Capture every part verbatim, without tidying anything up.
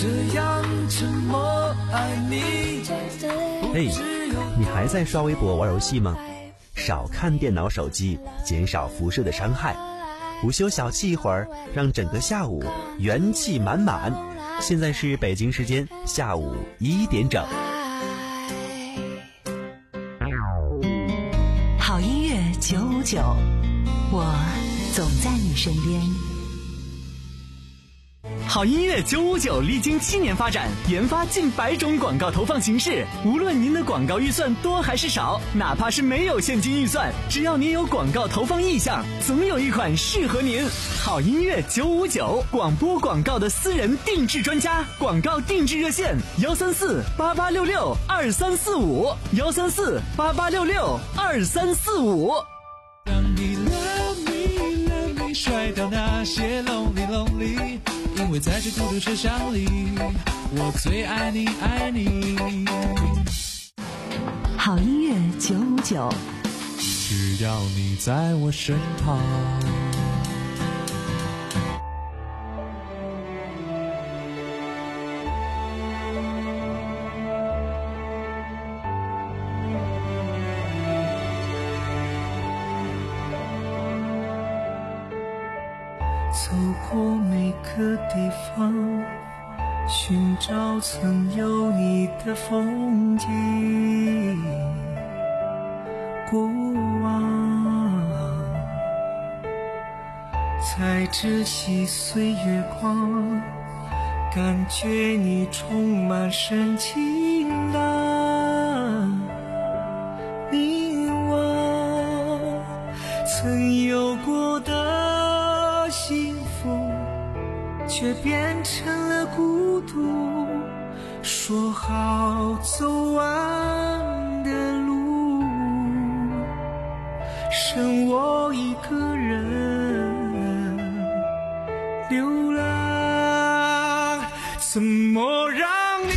这样沉默爱你。 嘿，你还在刷微博玩游戏吗？少看电脑手机，减少辐射的伤害。午休小憩一会儿，让整个下午元气满满。现在是北京时间下午一点整。 好音乐九五九，我总在你身边。 好音乐九五九历经七年发展，研发近百种广告投放形式。无论您的广告预算多还是少，哪怕是没有现金预算，只要您有广告投放意向，总有一款适合您。好音乐九五九，广播广告的私人定制专家，广告定制热线幺三四八八六六二三四五幺三四八八六六二三四五。 让你 love me love me 甩掉那些 lonely lonely，因为在这孤独车厢里，我最爱你爱你。 好音乐九五九， 只要你在我身旁。走过每个地方，寻找曾有你的风景。过往，在这细碎月光，感觉你充满深情的凝望，曾有过的幸福却变成了孤独，说好走完的路，剩我一个人流浪，怎么让你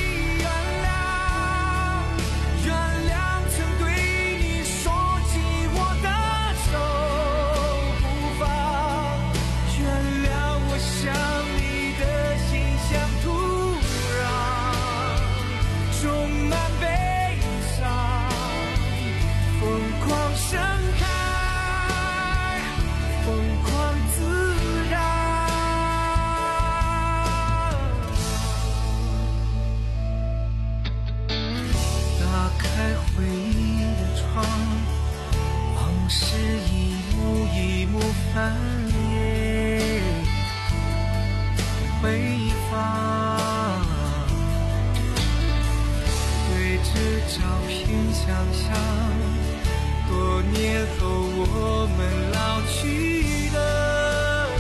翻页回放，对着照片想象，多年后我们老去的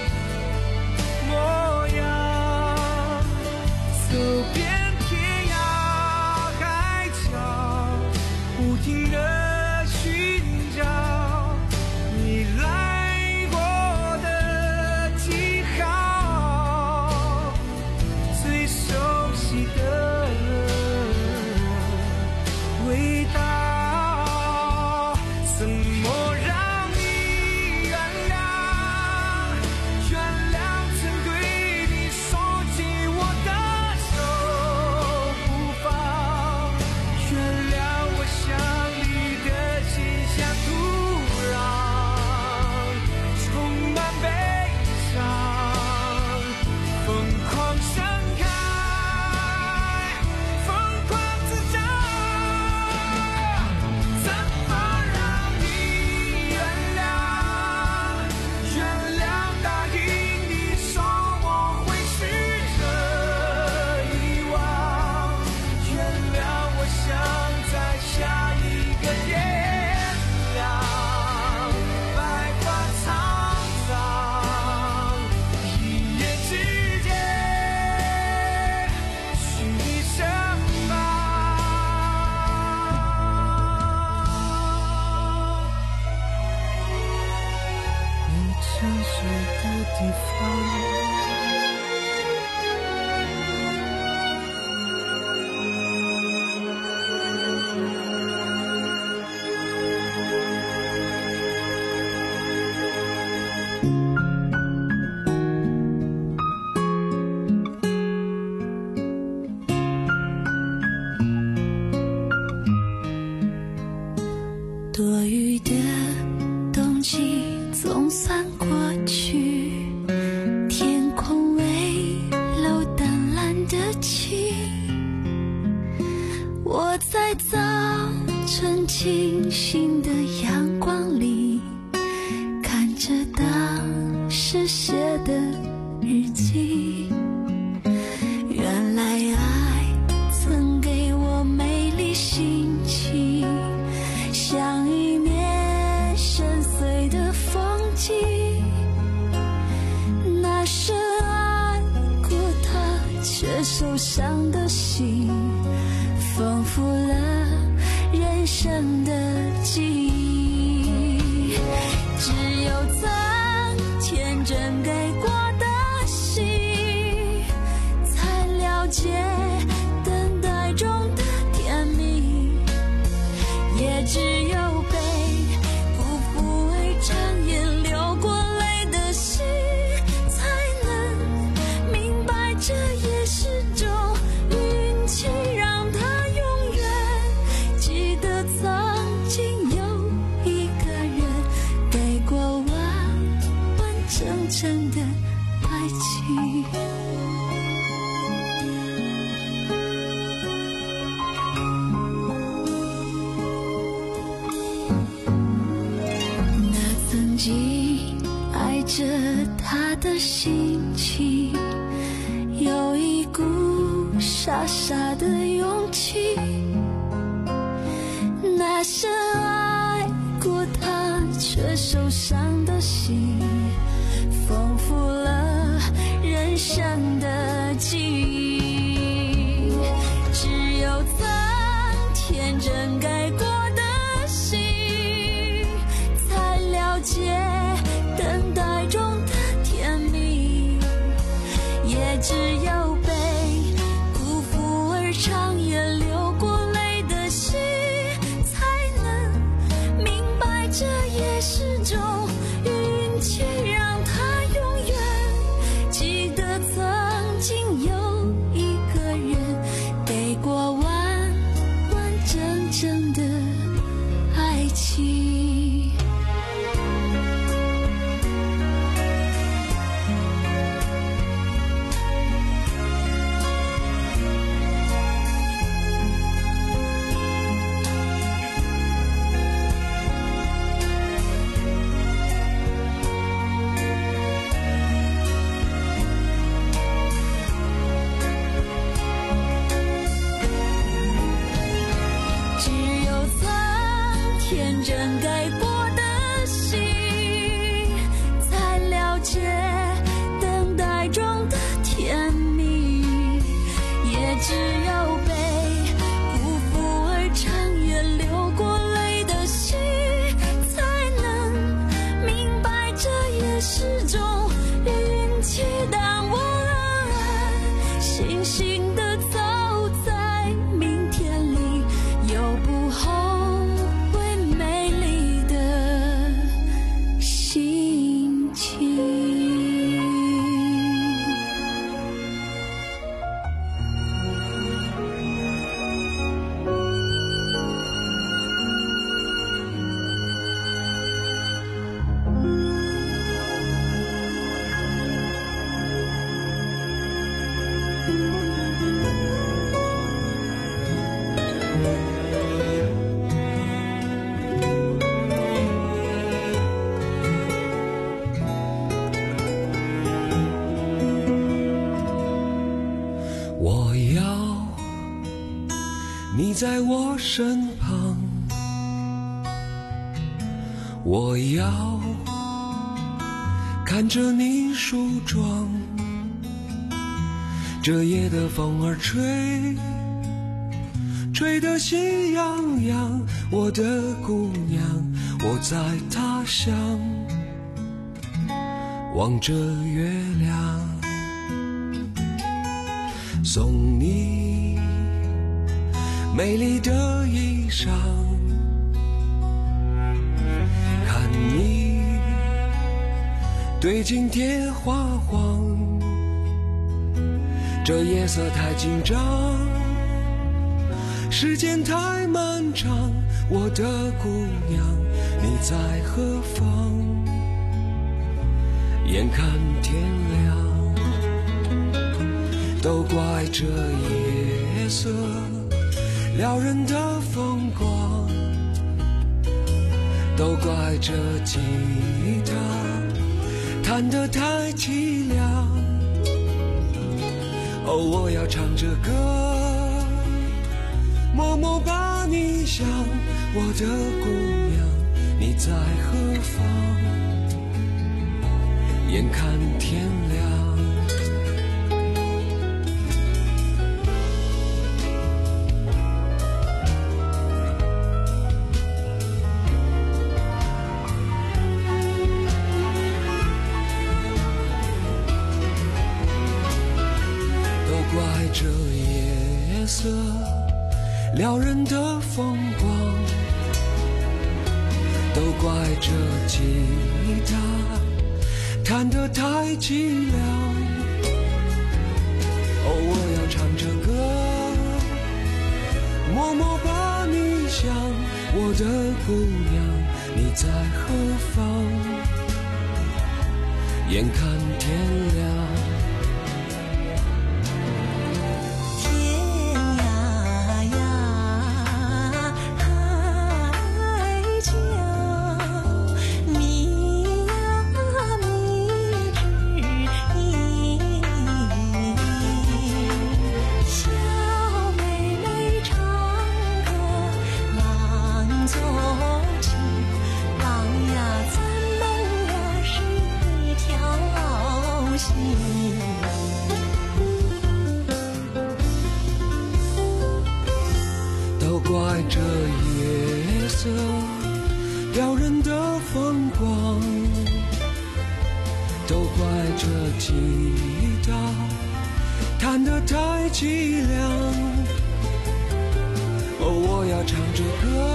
模样，走遍天涯海角，不停地寻找你来总算过去，天空微露淡蓝的晴，我在早晨清醒的阳光里，看着当时写的日记，原来爱曾给我美丽心情，像一面深邃的风景。那深爱过他却受伤的心，丰富了人生的记忆。只有曾天真给过的心，才了解等待中的甜蜜，也只有被辜负为长夜流过泪的心，才能明白这也是种运气，让他永远记得曾经有一个人给过完完整整的爱情。那曾经爱着他的心情，有一股傻傻的勇气。那深爱过他却受伤的心，丰富了人生的记忆。只有曾天真给过的心，才了解等待中的甜蜜，也只有被辜负而长夜流过泪的心，才能明白这也是种运气，让他永远记得曾经有一个人给过完完整整的爱情。只有曾天真给过的心，才了解等待中的甜蜜，也只有被辜负而长夜流过泪的心，才能明白这也是种运气。当我安安心心地走在明天里，有不后悔美丽的心情。 我要你在我身旁，我要看着你梳妆，这夜的风儿吹，吹得喜洋洋。我的姑娘，我在他乡望着月亮，送你美丽的衣裳，看你对镜贴花黄，这夜色太紧张，时间太漫长。我的姑娘，你在何方？ 眼看天亮，都怪这夜色撩人的疯狂，都怪这吉他弹得太凄凉。哦，我要唱着歌，默默把你想，我的姑娘，你在何方？眼看天亮，都怪这夜色撩人的疯狂，都怪这吉他弹得太凄凉。哦，我要唱着歌，默默把你想，我的姑娘，你在何方？眼看天亮。都怪这夜色撩人的疯狂，都怪这吉他弹得太凄凉。哦，我要唱着歌，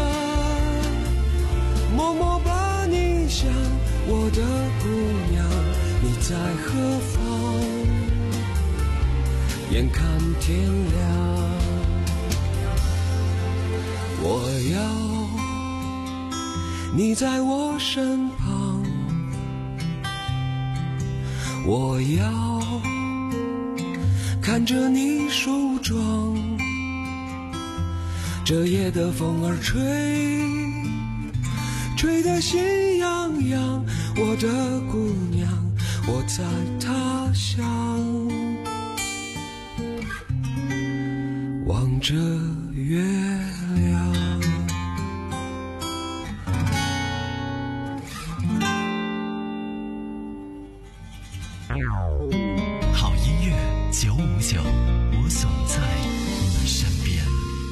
默默把你想，我的姑娘，你在何方？眼看天亮，我要你在我身旁，我要看着你梳妆，这夜的风儿吹，吹得心痒痒，我的姑娘，我在他乡，望着月亮。 好音乐九五九，我总在你身边。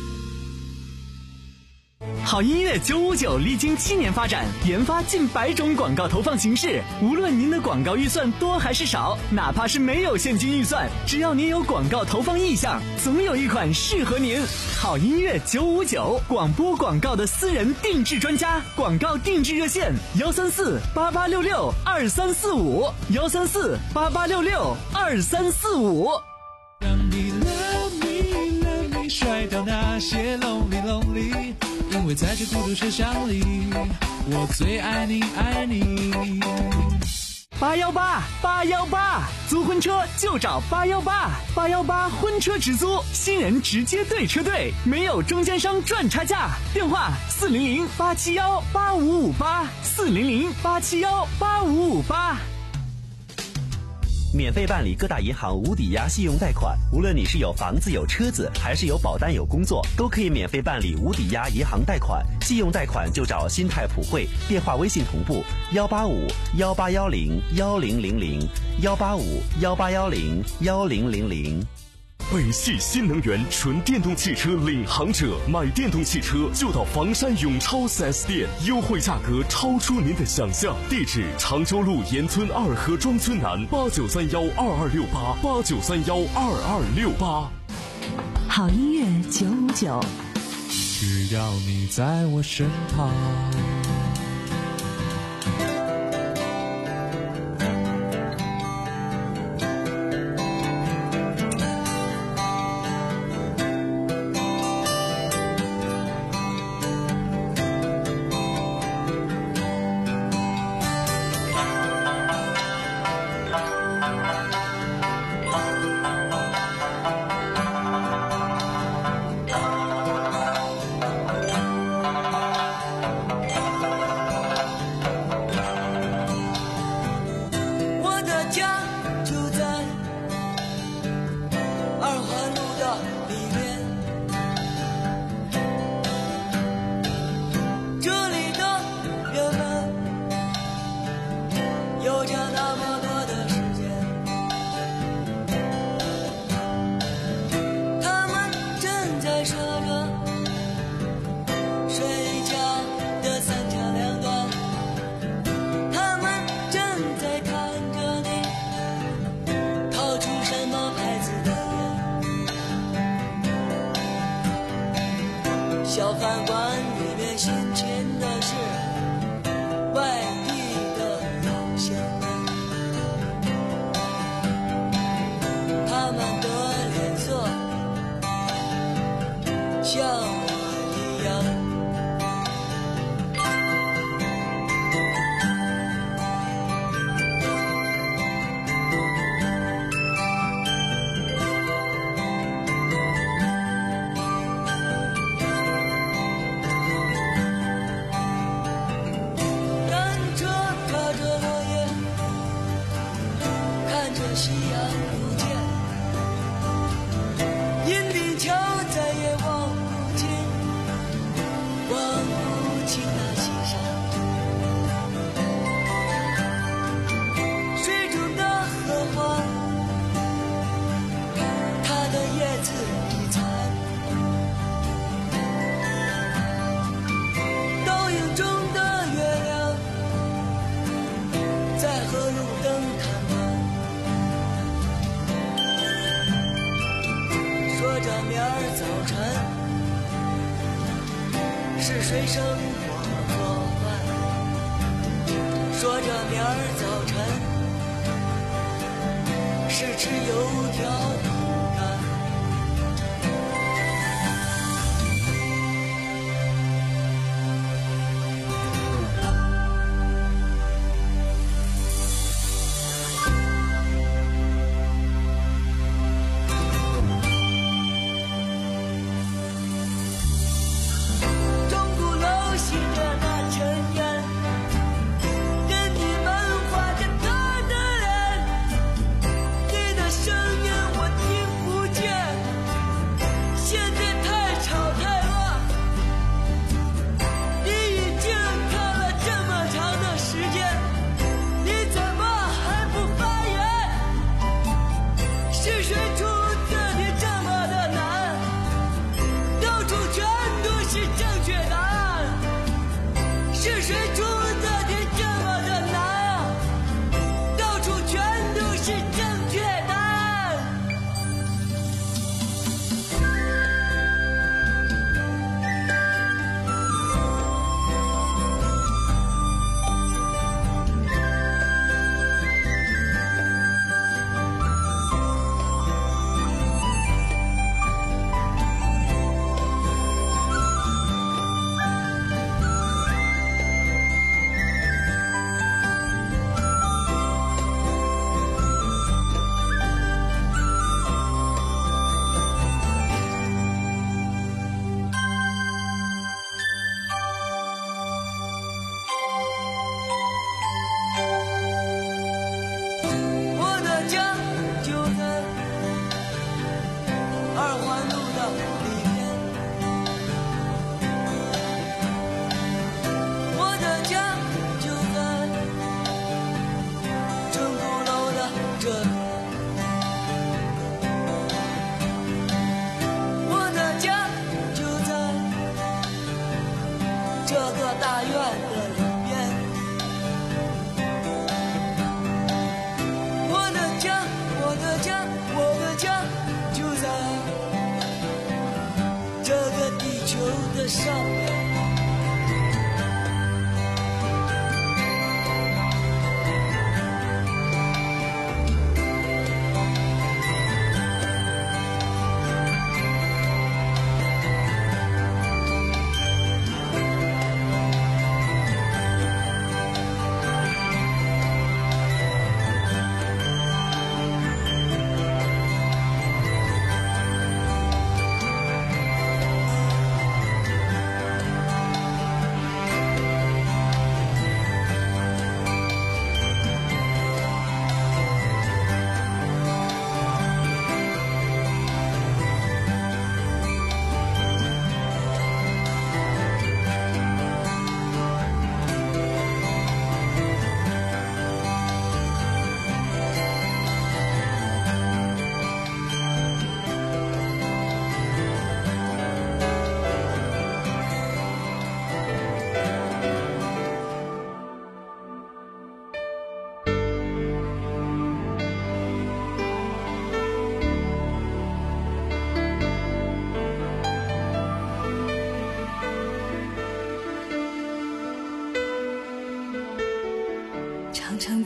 好音乐九五九历经七年发展，研发近百种广告投放形式。无论您的广告预算多还是少，哪怕是没有现金预算，只要您有广告投放意向，总有一款适合您。好音乐九五九，广播广告的私人定制专家，广告定制热线幺三四八八六六二三四五幺三四八八六六二三四五。 让你 love me love me 甩掉那些 lonely lonely， 因为在这孤独车厢里，我最爱你爱你。 八幺八八幺八，租婚车就找八幺八，八幺八婚车直租，新人直接对车队，没有中间商赚差价。电话四零零八七幺八五五八，四零零八七幺八五五八。 免费办理各大银行无抵押信用贷款，无论你是有房子有车子，还是有保单有工作，都可以免费办理无抵押银行贷款。信用贷款就找新泰普惠，电话微信同步幺八五幺八幺零幺零零零幺八五幺八幺零幺零零零。 北汽新能源纯电动汽车领航者，买电动汽车就到房山永超 四 S 店，优惠价格超出您的想象。地址：常州路沿村二河庄村南，八九三幺二二六八八九三幺二二六八。 好音乐九五九， 只要你在我身旁。 家就在二环路的里面，这里的人们有着那么多的时间，他们正在说着睡觉的三长两短，他们正在看着你掏出什么牌子的烟。小饭馆里面新签的是外地的老乡们，他们的脸色像我一样。夕阳不见，银锭桥再也望不见，望不清那西山。水中的荷花，它的叶子已残，倒影中的月亮，在和路灯谈判。说着明儿早晨是谁生火做饭，说着明儿早晨是吃油条不干。声音我听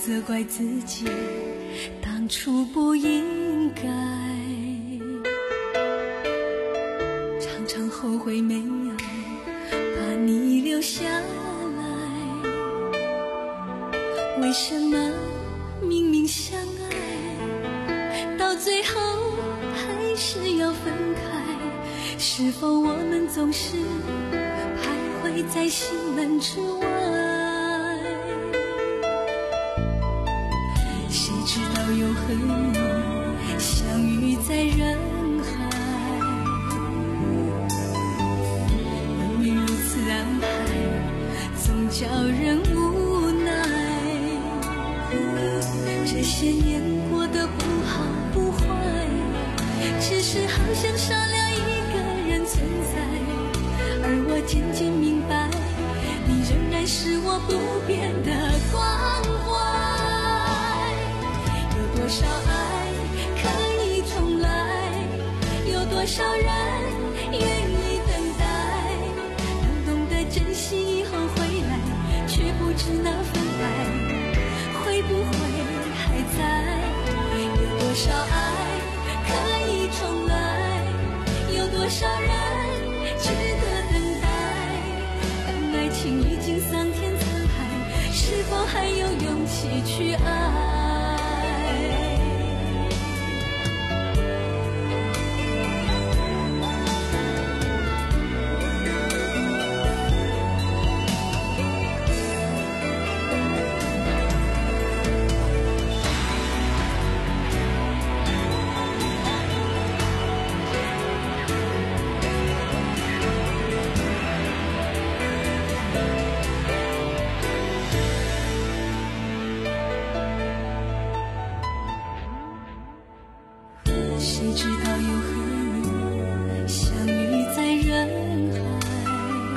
责怪自己当初不应该，常常后悔没有把你留下来。为什么明明相爱，到最后还是要分开？是否我们总是徘徊在心门之外？谁知道又和你相遇在人海，命运如此安排，总叫人无奈。这些年过得不好不坏，只是好像少了一个人存在。而我渐渐明白，你仍然是我不变的关怀。有多少爱可以重来，有多少人愿意等待，当懂得珍惜以后回来，却不知那份爱会不会还在。有多少爱可以重来，有多少人值得等待，当爱情已经桑田沧海，是否还有勇气去爱？谁知道又和你相遇在人海，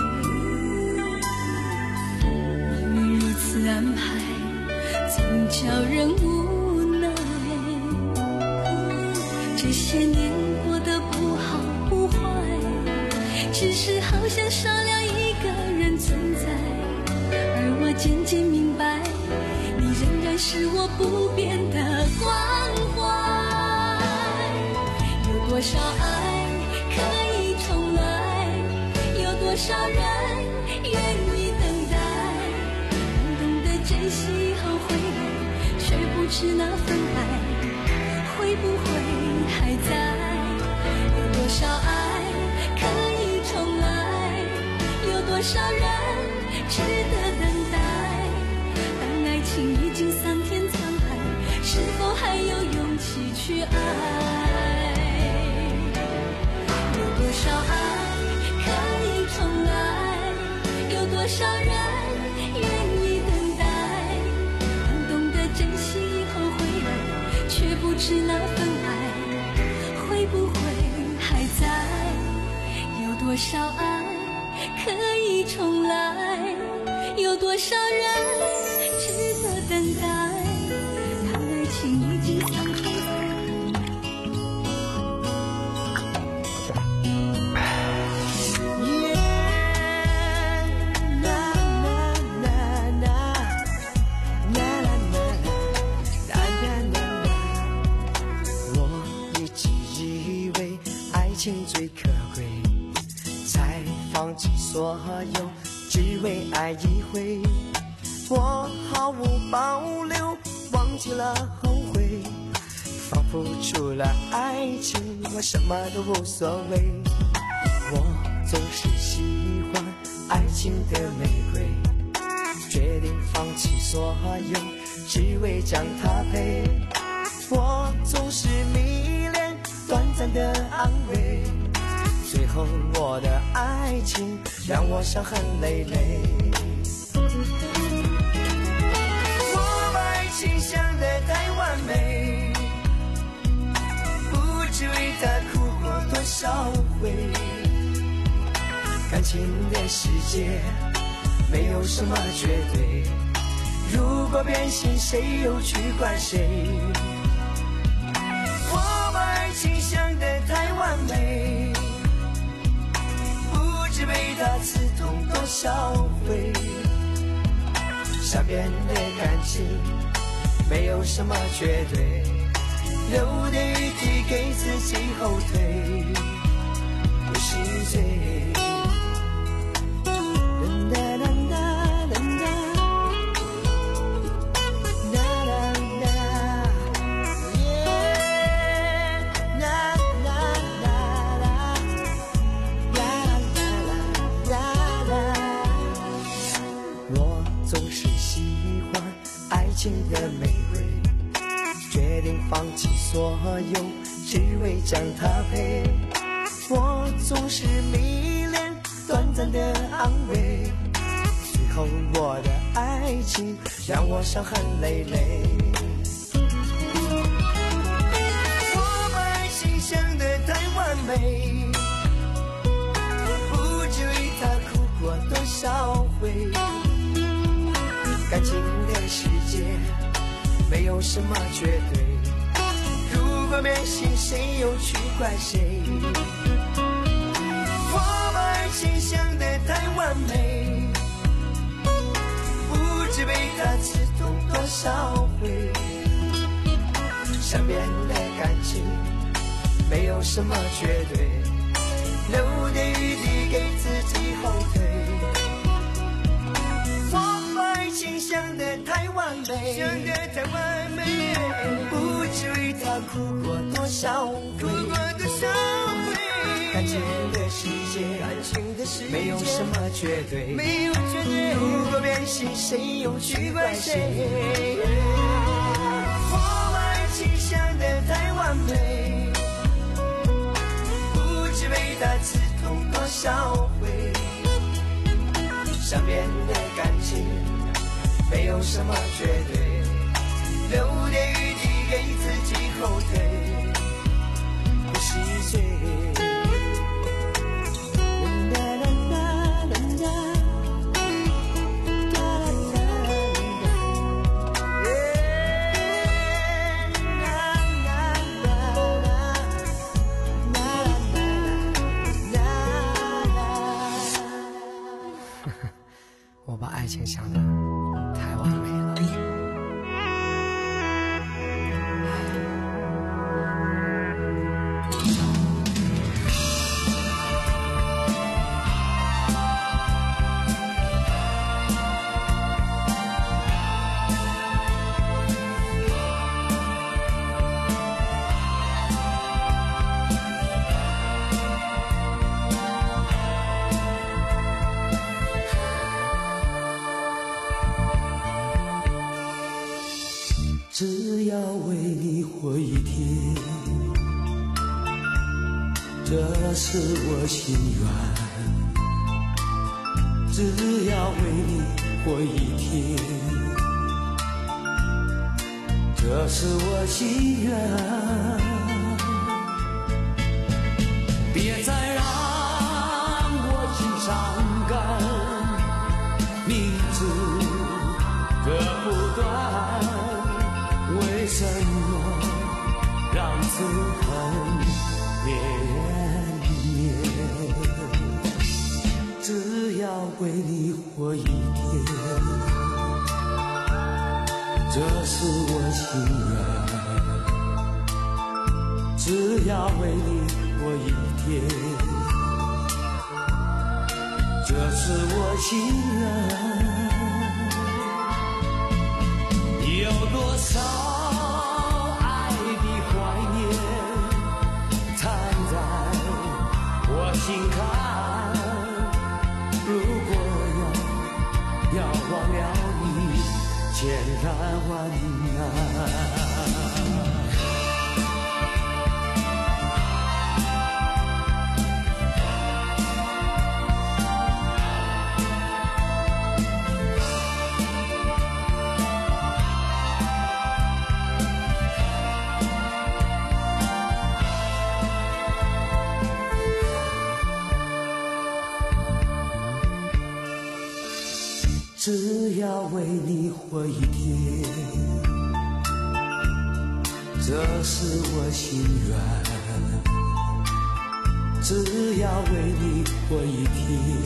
命运如此安排，总叫人无奈。这些年过得不好不坏，只是好像少了一个人存在。而我渐渐明白，你仍然是我不变的关怀。有多少爱可以重来，有多少人愿意等待，当懂得珍惜以后回来，却不知那份爱会不会还在。有多少爱可以重来，有多少人值得等待，当爱情已经桑田沧海，是否还有勇气去爱？有多少爱可以重来，有多少人愿意等待，当懂得珍惜以后回来，却不知那份爱会不会还在。有多少爱可以重来，有多少人值得等待，当爱情已经桑田沧海。 最可贵，才放弃所有，只为爱一回。我毫无保留，忘记了后悔，仿佛除了爱情，我什么都无所谓。我总是喜欢爱情的玫瑰，决定放弃所有，只为将它陪。我总是迷恋短暂的安慰，最后我的爱情让我伤痕累累。我把爱情想得太完美，不知为它哭过多少回。感情的世界没有什么绝对，如果变心谁又去怪谁？我把爱情想得太完美，不知被他刺痛多少回。善变的感情没有什么绝对，留点余地给自己后退，不是罪。的玫瑰，决定放弃所有，只为将它陪。我总是迷恋短暂的安慰，最后我的爱情让我伤痕累累。我把爱情想得太完美，不知为它哭过多少回。感情的世界没有什么绝对，如果变心谁又去怪谁？我把爱情想得太完美，不知被他刺痛多少回。善变的感情没有什么绝对，留点余地给自己后退。情想得太完美，想得太完美，不知为他哭过多少回，哭过多少回。感情的世界，感情的世界没有什么绝对，没有绝对。如果变心，谁又去怪谁？我把爱情想得太完美，不知为他刺痛多少回。善变的感情没有什么绝对，留点余地给自己后退，不是罪。我把爱情想得太完美了。 只要为你活一天，这是我心愿。只要为你活一天，这是我心愿。别再让我心伤感，明知割不断。为什么让此恨绵绵？只要为你活一天，这是我心愿。只要为你活一天，这是我心愿。有多少爱的怀念藏在我心坎，如果要要忘了你，千难万难。只要为你活一天，这是我心愿。只要为你活一天，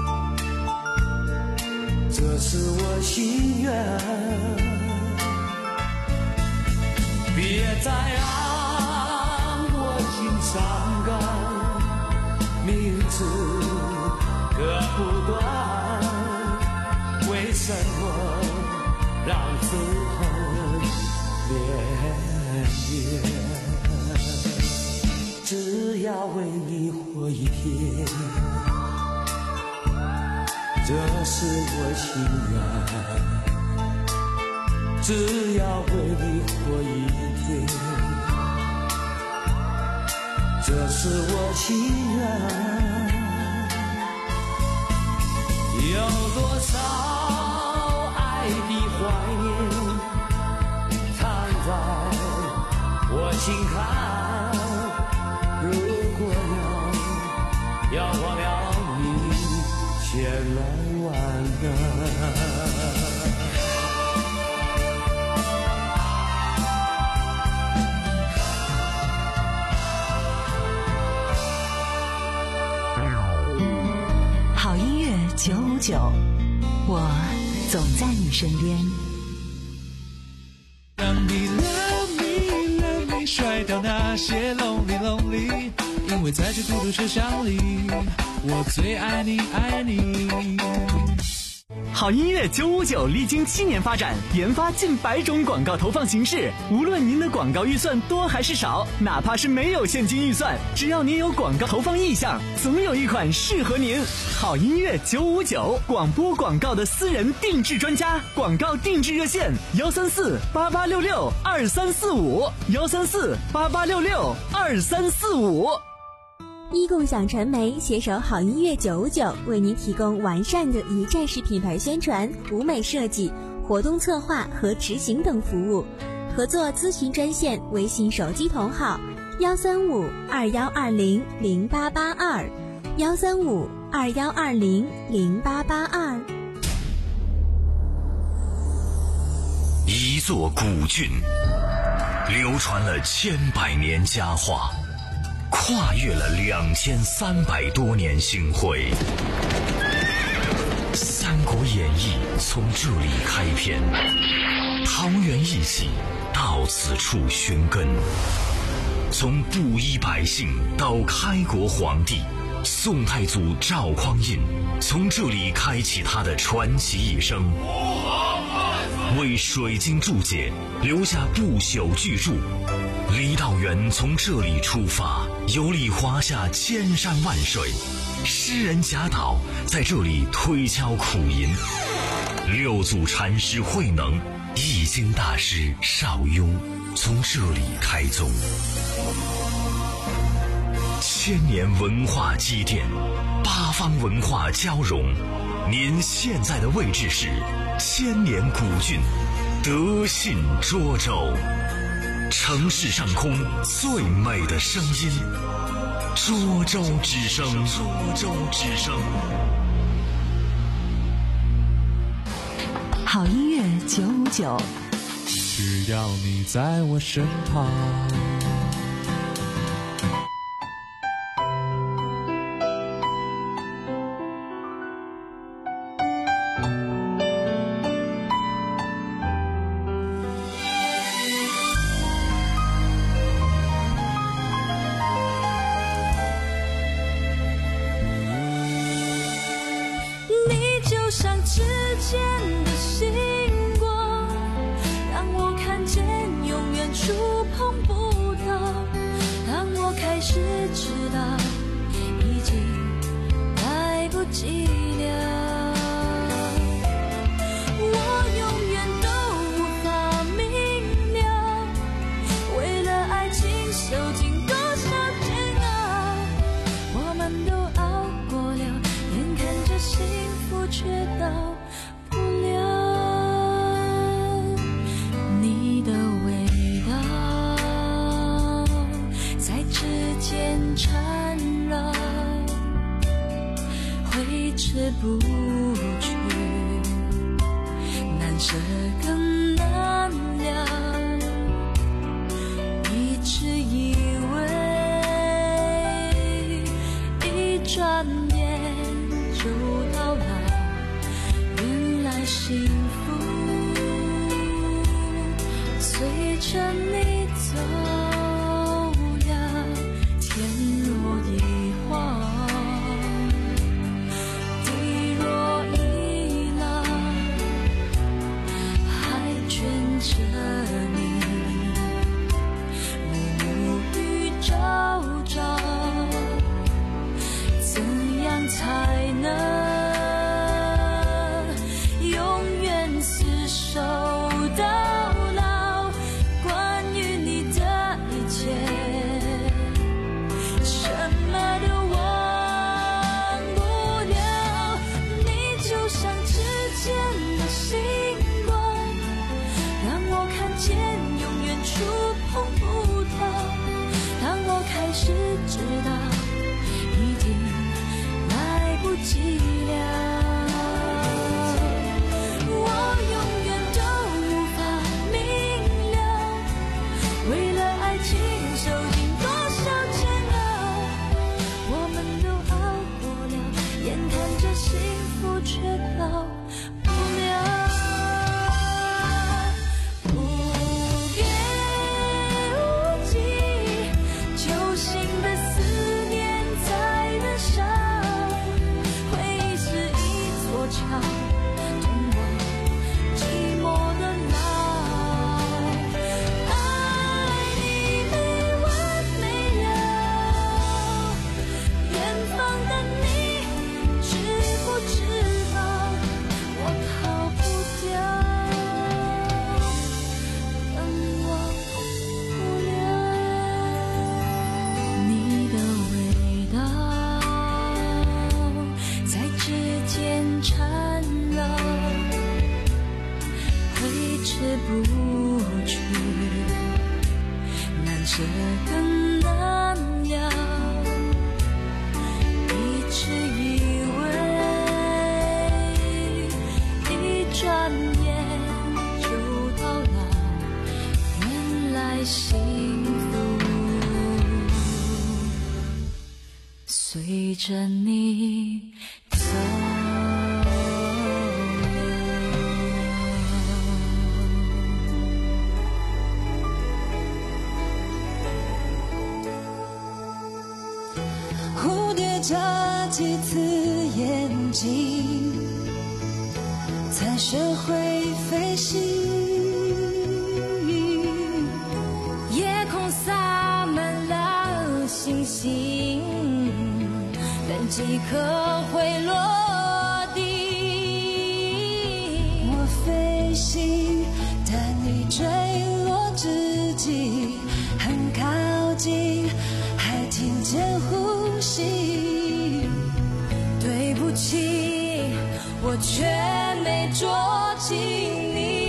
这是我心愿。 在让我心伤感，名字割不断，为什么让此恨连绵？只要为你活一天，这是我心愿。只要为你活一天，这是我心愿。有多少爱的怀念藏在我心坎，如果要要忘了你，千来万难。 九五九，我总在你身边。 让你 love me love me 甩掉那些 lonely lonely， 因为在这孤独车厢里，我最爱你爱你。 好音乐九五九历经七年发展，研发近百种广告投放形式。无论您的广告预算多还是少，哪怕是没有现金预算，只要您有广告投放意向，总有一款适合您。好音乐九五九，广播广告的私人定制专家，广告定制热线：幺三四八八六六二三四五，幺三四八八六六二三四五。 一共享传媒携手好音乐九五九，为您提供完善的一站式品牌宣传、舞美设计、活动策划和执行等服务。合作咨询专线：微信手机同号幺三五二幺二零零八八二，幺三五二幺二零零八八二。 一座古郡，流传了千百年佳话。跨越了两千三百多年星辉，《三国演义》从这里开篇，桃园义气到此处寻根。从布衣百姓到开国皇帝，宋太祖赵匡胤从这里开启他的传奇一生，为水晶注解留下不朽巨著。李道元从这里出发，游历华夏千山万水，诗人贾岛在这里推敲苦吟，六祖禅师慧能、易经大师邵雍从这里开宗。千年文化积淀，八方文化交融，您现在的位置是千年古郡德信涿州。城市上空最美的声音，涿州之声，涿州之声。 好音乐九五九， 只要你在我身旁。 不随着你走了，天若一晃，地若一浪，还卷着你，暮暮与朝朝，怎样才能永远厮守到老？关于你的一切，什么都忘不了。你就像指尖的星光，让我看见永远触碰不到。当我开始知道已经来不及了，我永远都无法明了，为了爱情受尽多少煎熬，我们都熬过了，眼看着幸福却到不了。无边无际，揪心的思念在人上，回忆是一座桥，通往寂寞的老。爱你没完没了，远方的你知不知道？我逃不掉，更忘不了你的味道，在指尖缠绕，挥之不去，难舍更难了。一直以为一转眼就到老，原来幸福随着你走。 蝴蝶眨几次眼睛，才学会飞行。 夜空洒满了星星，但几颗会落地。 我飞行，但你坠落之际很靠近，还听见呼吸。 对不起，我却没捉紧你。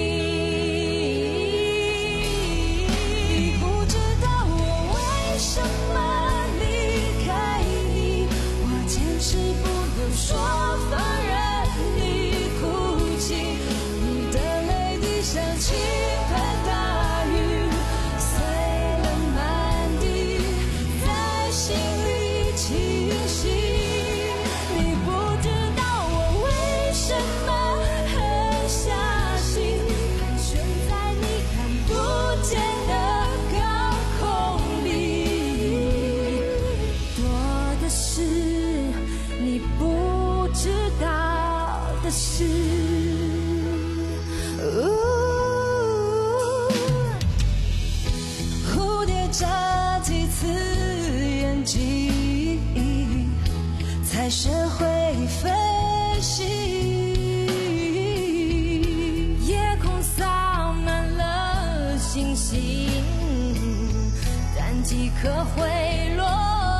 你不知道我为什么离开你，我坚持不能说放任你哭泣。你的泪滴像倾盆大雨，碎了满地，在心里清晰。你不知道我为什么狠下心，盘旋在你看不见的高空里。 多的是你不知道的事。 蝴蝶眨几次眼睛，才学会飞行。 夜空洒满了星星，但几颗会落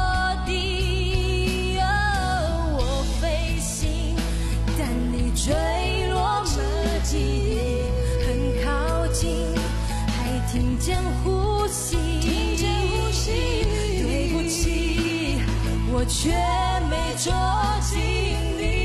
地。哦，我飞行，但你坠落之际很靠近，还听见呼吸。 听见呼吸， 对不起，我却没捉紧你。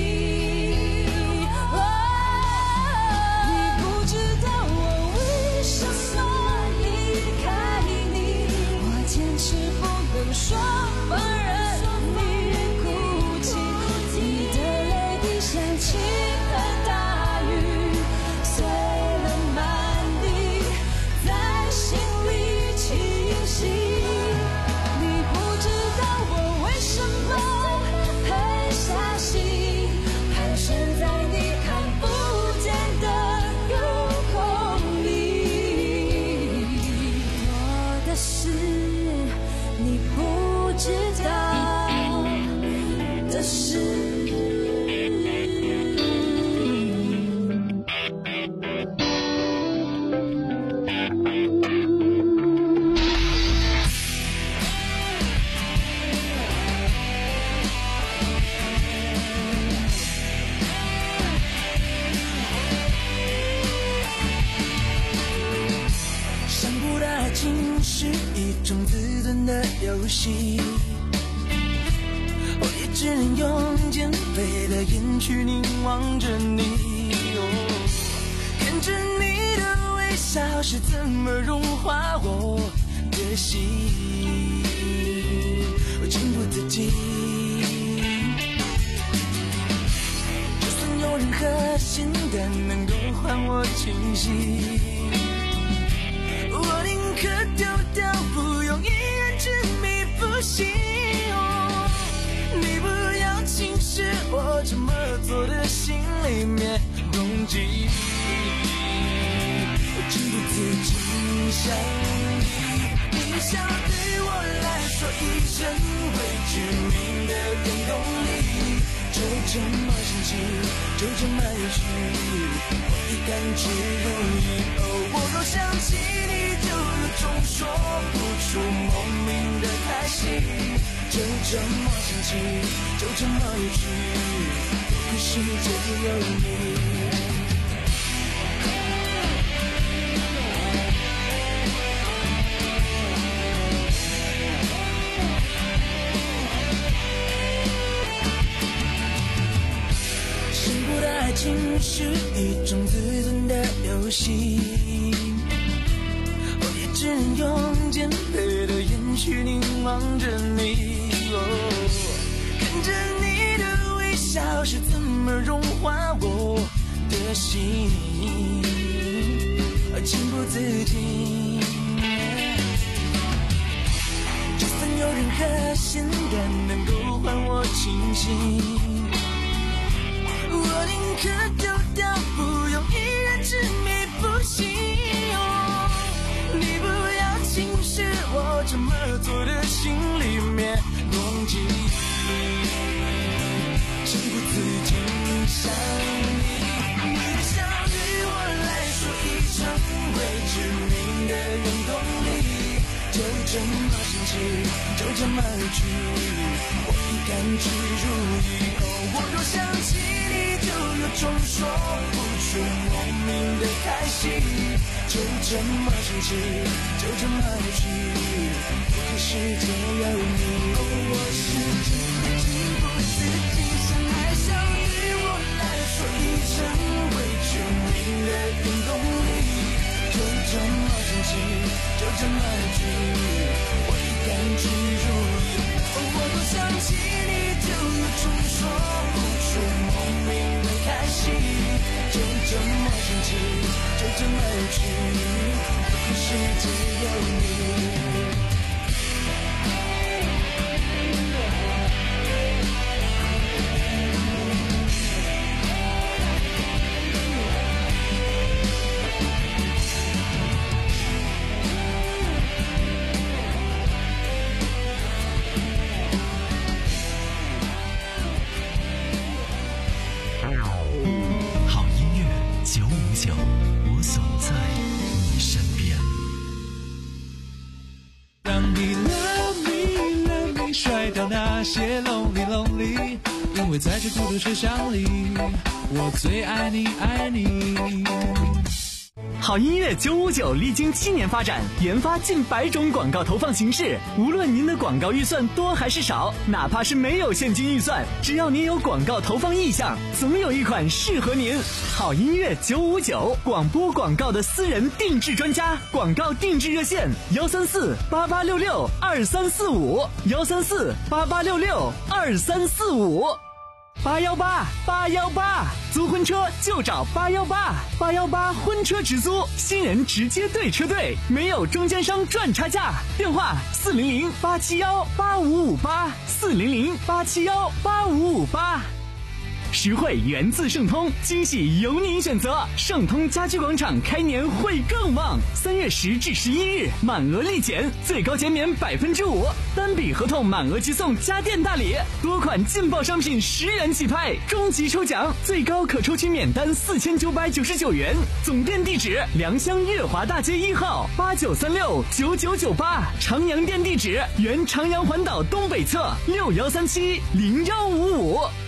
你不知道我为什么离开你，我坚持不能说放任你哭泣。你的泪滴像倾盆大雨，碎了满地， 是一种自尊的游戏，我也只能用减肥的眼去凝望着你，哦，看着你的微笑是怎么融化我的心，我情不自禁。就算有任何仙丹能够换我清醒，我宁可丢掉，不用一人执迷不醒，哦，你不要轻视我这么做的心里面动机，我情不自禁想你，你笑对我来说已成为致命的原动力，就这么神奇，就这么有趣，我已甘之如饴，哦，我若想起你就有种说不出莫名的开心，就这么神奇，就这么有趣，这个世界有你。幸福的爱情是一种自尊的游戏，我也只能用减肥的眼去凝望着你，哦，看着你的微笑是怎么融化我的心，情不自禁。就算有任何仙丹能够换我清醒，我宁可丢掉，不用一人执迷不醒，哦，你不要轻视我这么做的心里面动机，情不自禁想你，你的笑对我来说已成为致命的原动力，就这么神奇，就这么有趣，我已甘之如饴，哦，我若想起就有种说不出莫名的开心，就这么神奇，就这么有趣，这个世界有你，哦，我是真的情不自禁想爱上对我来说已成为致命的原动力，就这么神奇，就这么有趣，我已甘之如饴，哦，我若想起你就有种说不出莫名开心，就这么神奇，就这么有趣，这个世界有你。 我总在你身边。 让你 love me love me 甩掉那些 lonely lonely， 因为在这孤独车厢里，我最爱你爱你。 好音乐九五九历经七年发展，研发近百种广告投放形式。无论您的广告预算多还是少，哪怕是没有现金预算，只要您有广告投放意向，总有一款适合您。好音乐九五九，广播广告的私人定制专家，广告定制热线：幺三四八八六六二三四五，幺三四八八六六二三四五。八幺八八幺八，租婚车就找八幺八，八幺八婚车直租，新人直接对车队，没有中间商赚差价。电话四零零八七幺八五五八，四零零八七幺八五五八。实惠源自盛通，惊喜由您选择。盛通家居广场开年会更旺，三月十至十一日满额立减，最高减免百分之五，单笔合同满额即送家电大礼，多款劲爆商品十元起拍，终极抽奖最高可抽取免单四千九百九十九元。总店地址：良乡月华大街一号八九三六九九九八，长阳店地址：原长阳环岛东北侧六幺三七零幺五五。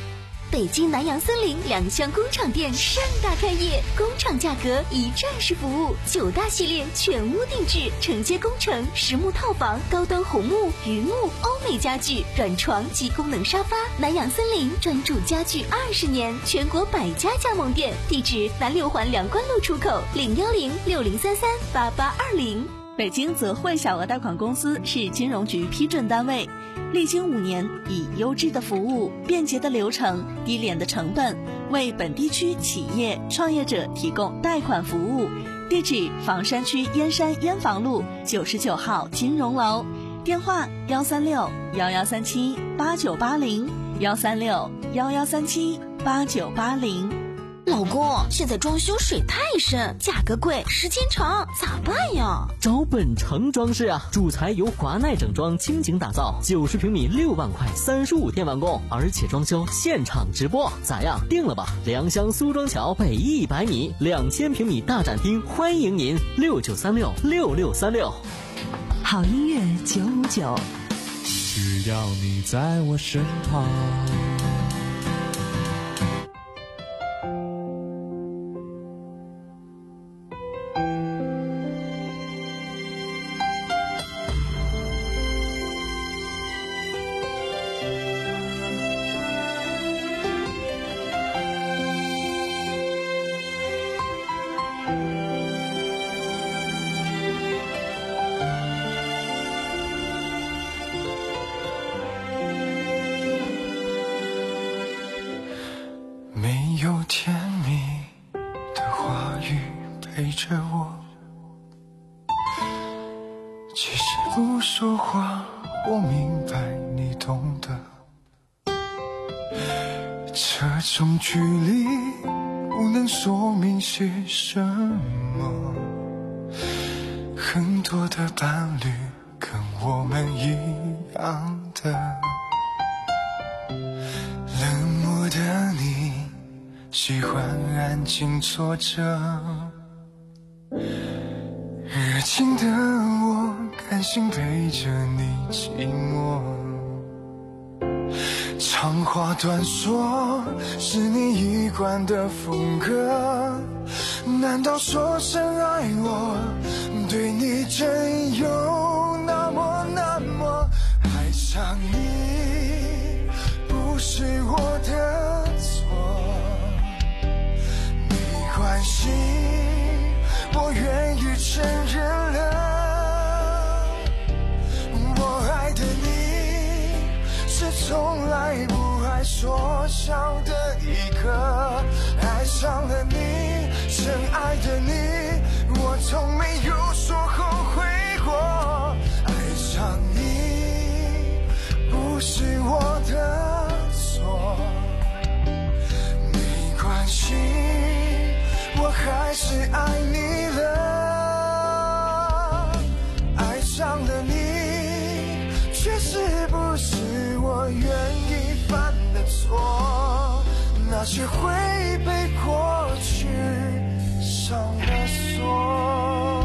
北京南洋森林两厢工厂店盛大开业，工厂价格一站式服务，九大系列全屋定制，承接工程、实木套房、高端红木、榆木、欧美家具、软床及功能沙发。南洋森林专注家具二十年，全国百家加盟店，地址南六环梁关路出口，零幺零六零三三八八二零。 北京泽汇小额贷款公司是金融局批准单位，历经五年，以优质的服务、便捷的流程、低廉的成本，为本地区企业创业者提供贷款服务。地址：房山区燕山燕房路九十九号金融楼，电话：幺三六幺幺三七八九八零，幺三六幺幺三七八九八零。 老公，现在装修水太深，价格贵，时间长，咋办呀？ 找本城装饰啊，主材由华奈整装倾情打造，九十平米六万块，三十五天完工，而且装修现场直播，咋样？定了吧？良乡苏庄桥北一百米，两千平米大展厅，欢迎您，六九三六六六三六。 好音乐九五九， 只要你在我身旁。 有甜蜜的话语陪着我，即使不说话，我明白你懂得。这种距离不能说明些什么，很多的伴侣跟我们一样的，冷漠的你喜欢安静坐着，热情的我甘心陪着你寂寞。长话短说是你一贯的风格，难道说真爱我对你真有那么那么爱上你不是我的错，没关系，我愿意承认了，我爱的你是从来不爱说笑的一个，爱上了你，深爱的你，我从没有说后悔过，爱上你不是我的错，没关系，我还是爱你了，爱上了你确实不是我愿意犯的错，那些会被过去上了锁。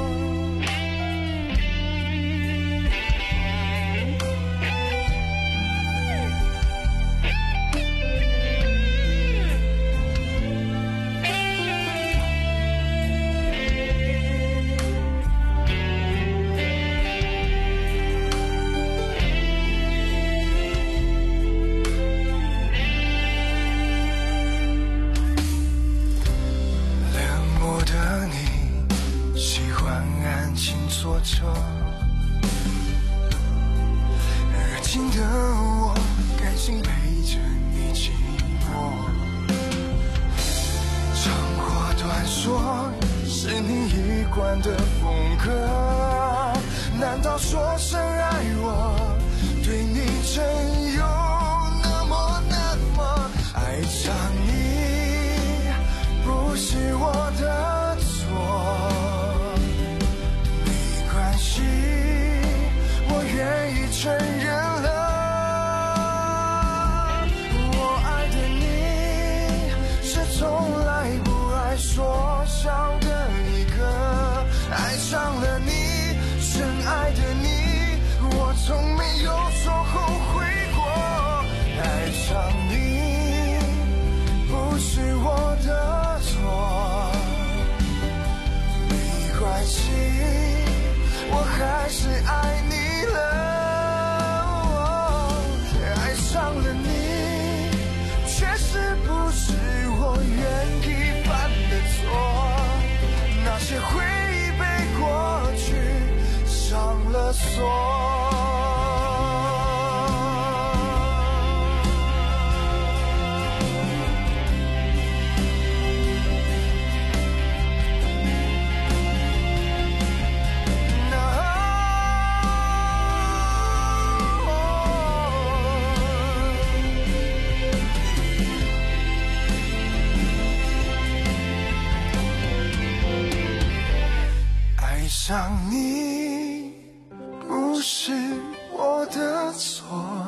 坐着，热情的我甘心陪着你寂寞，长话短说是你一贯的风格，难道说深爱我对你真有那么那么爱上你不是我的错，我愿意承认了，我爱的你是从来不爱说笑的一个，爱上了你，深爱的你，我从没有说后悔过，爱上你还是爱你了，爱上了你，确实不是我愿意犯的错，那些回忆被过去上了锁。爱上你不是我的错，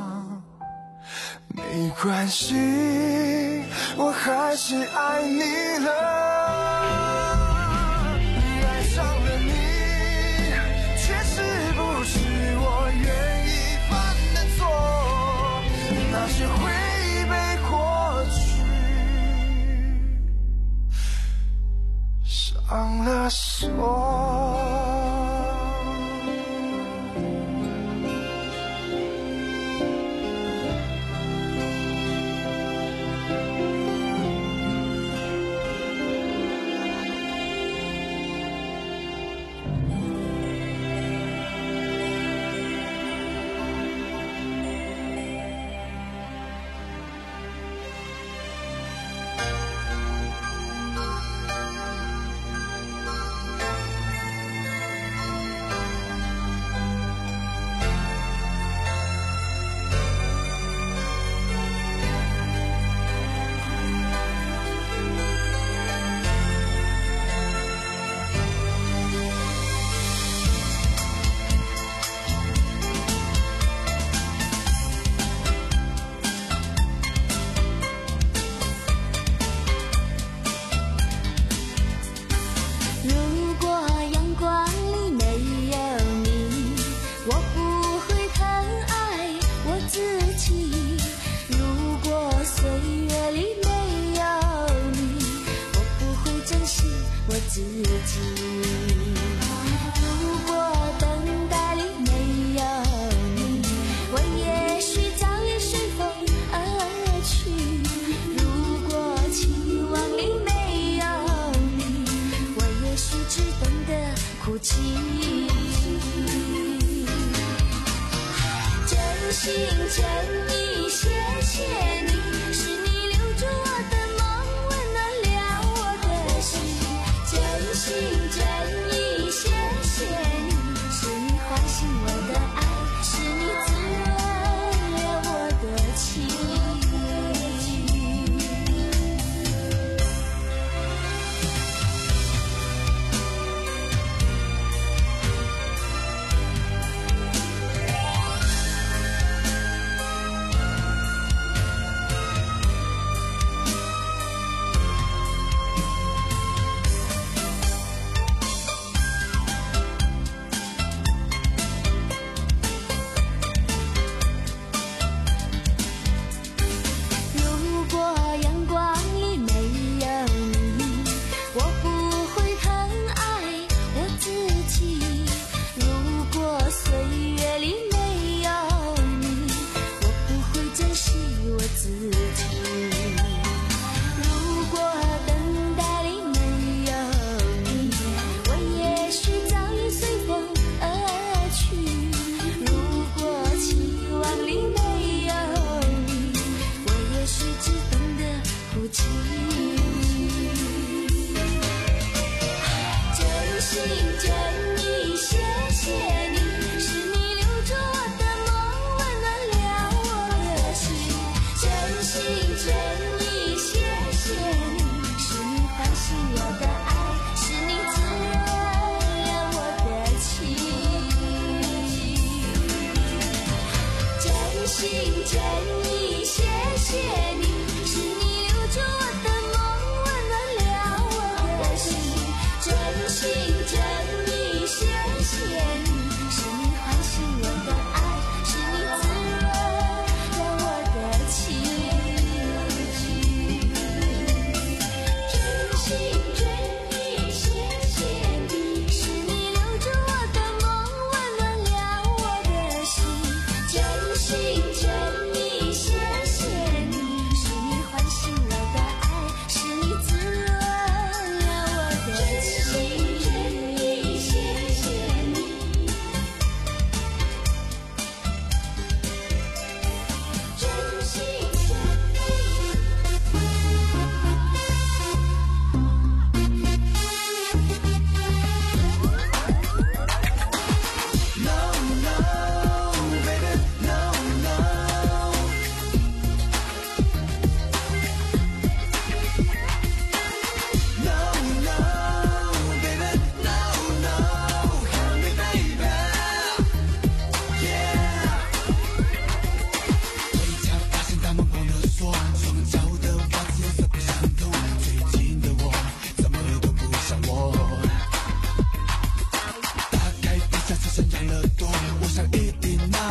没关系，我还是爱你了。爱上了你，确实不是我愿意犯的错，那些回忆被过去上了锁。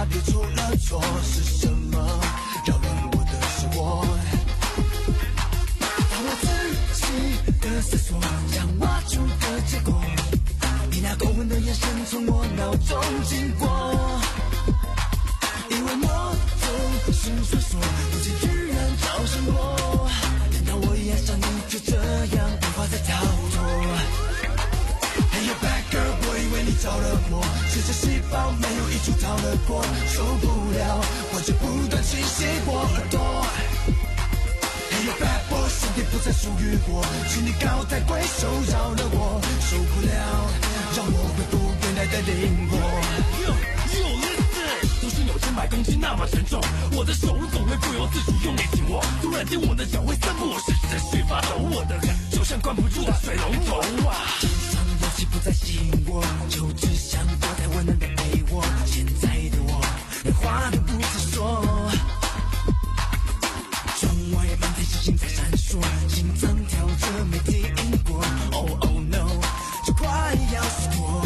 底出了错？是什么扰乱我的生活？当我仔细的思索，想挖出个结果，你那勾魂的眼神从我脑中经过。因为魔咒是传说，如今居然找上我。难道我也像你就这样无法再逃脱？Hey you bad girl， 我以为你着了魔，全身细胞没有一处逃得过，受不了，我就不断清洗我耳朵。Hey you bad boy， 身体不再属于我，请你高抬贵手饶了我，受不了，让我恢复原来的灵活。 Yo yo listen， 都是有千百公斤那么沉重，我的手总会不由自主用力紧握，突然间我的脚会三步，我是持续发抖，我的手像关不住的水龙头啊。 勇气不再吸引我，就只想躲在温暖的被窝。现在的我，连话都不曾说。窗外满天星星在闪烁，心脏跳着没停过。Oh oh no， 就快要死脱。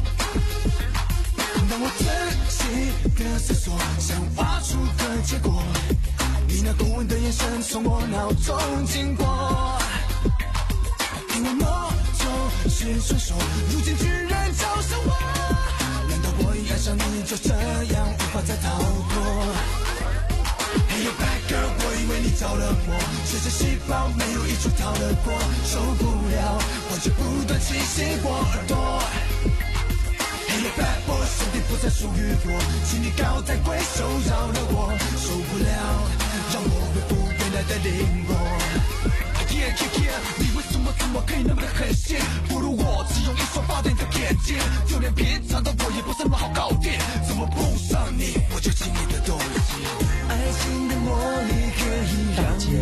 当我仔细的思索，想挖出个结果，你那勾魂的眼神从我脑中经过。因为魔咒是传说，如今居然找上我。难道我一爱上你就这样无法再逃脱？ Hey you bad girl， 我以为你着了魔，全身细胞没有一处逃得过，受不了，我就不断清洗我耳朵。Hey you bad boy， 身体不再属于我，请你高抬贵手饶了我，受不了，让我恢复原来的灵活。Yeah, yeah, yeah， 你为什么怎么可以那么的狠心？不如我只用一双发电的眼睛，就连平常的我也不是那么好